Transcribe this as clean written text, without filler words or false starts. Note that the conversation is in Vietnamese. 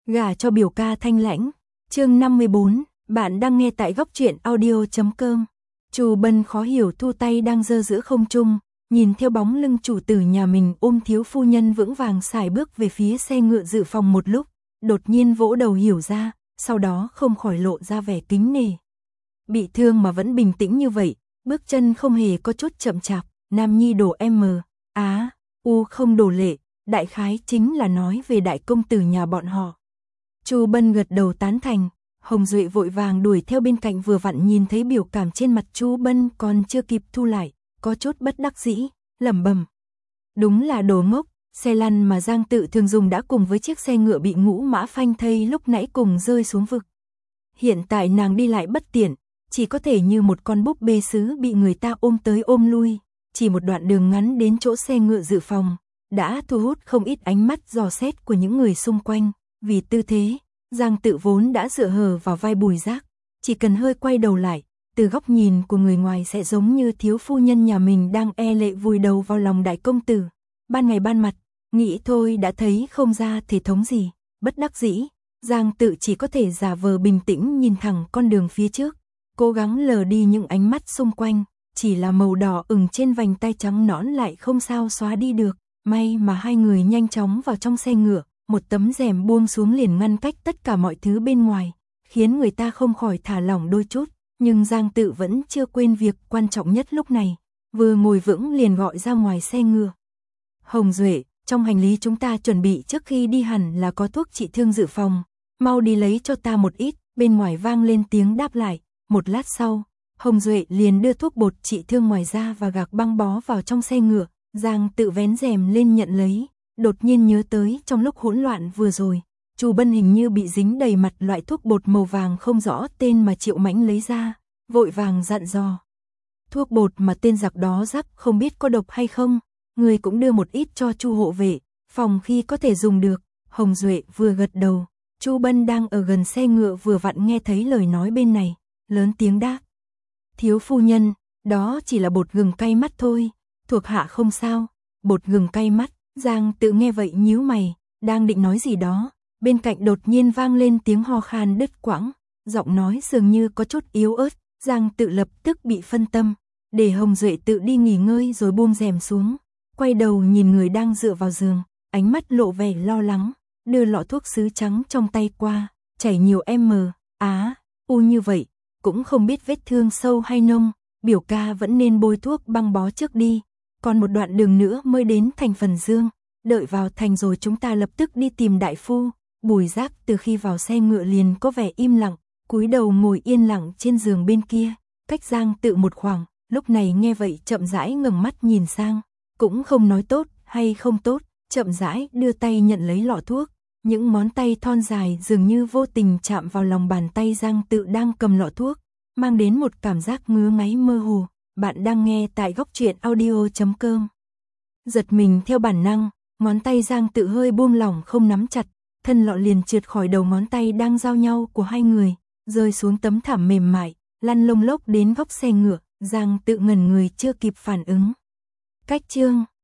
Gả cho biểu ca thanh lãnh. Chương 54, bạn đang nghe tại góc truyện audio.com. Chu Bân khó hiểu thu tay đang giơ giữa không trung, nhìn theo bóng lưng chủ tử nhà mình ôm thiếu phu nhân vững vàng sải bước về phía xe ngựa dự phòng một lúc, đột nhiên vỗ đầu hiểu ra, sau đó không khỏi lộ ra vẻ kính nể. Bị thương mà vẫn bình tĩnh như vậy, bước chân không hề có chút chậm chạp, nam nhi đổ không đổ lệ, đại khái chính là nói về đại công tử nhà bọn họ. Chu Bân gật đầu tán thành, Hồng Duệ vội vàng đuổi theo bên cạnh vừa vặn nhìn thấy biểu cảm trên mặt Chu Bân còn chưa kịp thu lại, có chút bất đắc dĩ, lẩm bẩm. Đúng là đồ ngốc, xe lăn mà Giang Tự thường dùng đã cùng với chiếc xe ngựa bị Ngũ Mã phanh thây lúc nãy cùng rơi xuống vực. Hiện tại nàng đi lại bất tiện, chỉ có thể như một con búp bê sứ bị người ta ôm tới ôm lui, chỉ một đoạn đường ngắn đến chỗ xe ngựa dự phòng, đã thu hút không ít ánh mắt dò xét của những người xung quanh, vì tư thế, Giang Tự vốn đã dựa hờ vào vai Bùi Giác, chỉ cần hơi quay đầu lại, từ góc nhìn của người ngoài sẽ giống như thiếu phu nhân nhà mình đang e lệ vùi đầu vào lòng đại công tử. Ban ngày ban mặt, nghĩ thôi đã thấy không ra thể thống gì, bất đắc dĩ, Giang Tự chỉ có thể giả vờ bình tĩnh nhìn thẳng con đường phía trước, cố gắng lờ đi những ánh mắt xung quanh, chỉ là màu đỏ ửng trên vành tay trắng nõn lại không sao xóa đi được, may mà hai người nhanh chóng vào trong xe ngựa, một tấm rèm buông xuống liền ngăn cách tất cả mọi thứ bên ngoài, khiến người ta không khỏi thả lỏng đôi chút, nhưng Giang Tự vẫn chưa quên việc quan trọng nhất lúc này, vừa ngồi vững liền gọi ra ngoài xe ngựa. Hồng Duệ, trong hành lý chúng ta chuẩn bị trước khi đi hẳn là có thuốc trị thương dự phòng, mau đi lấy cho ta một ít, bên ngoài vang lên tiếng đáp lại, một lát sau, Hồng Duệ liền đưa thuốc bột trị thương ngoài ra và gạc băng bó vào trong xe ngựa, Giang Tự vén rèm lên nhận lấy, đột nhiên nhớ tới trong lúc hỗn loạn vừa rồi, Chu Bân hình như bị dính đầy mặt loại thuốc bột màu vàng không rõ tên mà Triệu Mãnh lấy ra, vội vàng dặn dò. Thuốc bột mà tên giặc đó rắc không biết có độc hay không, người cũng đưa một ít cho Chu hộ vệ, phòng khi có thể dùng được. Hồng Duệ vừa gật đầu, Chu Bân đang ở gần xe ngựa vừa vặn nghe thấy lời nói bên này, lớn tiếng đáp. Thiếu phu nhân, đó chỉ là bột gừng cay mắt thôi, thuộc hạ không sao. Bột gừng cay mắt, Giang Tự nghe vậy nhíu mày, đang định nói gì đó, bên cạnh đột nhiên vang lên tiếng ho khan đứt quãng, giọng nói dường như có chút yếu ớt, Giang Tự lập tức bị phân tâm, để Hồng Duệ tự đi nghỉ ngơi rồi buông rèm xuống, quay đầu nhìn người đang dựa vào giường, ánh mắt lộ vẻ lo lắng, đưa lọ thuốc sứ trắng trong tay qua, chảy nhiều như vậy, cũng không biết vết thương sâu hay nông, biểu ca vẫn nên bôi thuốc băng bó trước đi, còn một đoạn đường nữa mới đến thành Phần Dương, đợi vào thành rồi chúng ta lập tức đi tìm đại phu. Bùi Giác từ khi vào xe ngựa liền có vẻ im lặng, cúi đầu ngồi yên lặng trên giường bên kia, cách Giang Tự một khoảng, lúc này nghe vậy chậm rãi ngẩng mắt nhìn sang, cũng không nói tốt hay không tốt, chậm rãi đưa tay nhận lấy lọ thuốc, những ngón tay thon dài dường như vô tình chạm vào lòng bàn tay Giang Tự đang cầm lọ thuốc, mang đến một cảm giác ngứa ngáy mơ hồ. Bạn đang nghe tại góc truyện audio.com. Giật mình theo bản năng, ngón tay Giang Tự hơi buông lỏng không nắm chặt, thân lọ liền trượt khỏi đầu ngón tay đang giao nhau của hai người, rơi xuống tấm thảm mềm mại, lăn lông lốc đến góc xe ngựa, Giang Tự ngẩn người chưa kịp phản ứng. Cách chương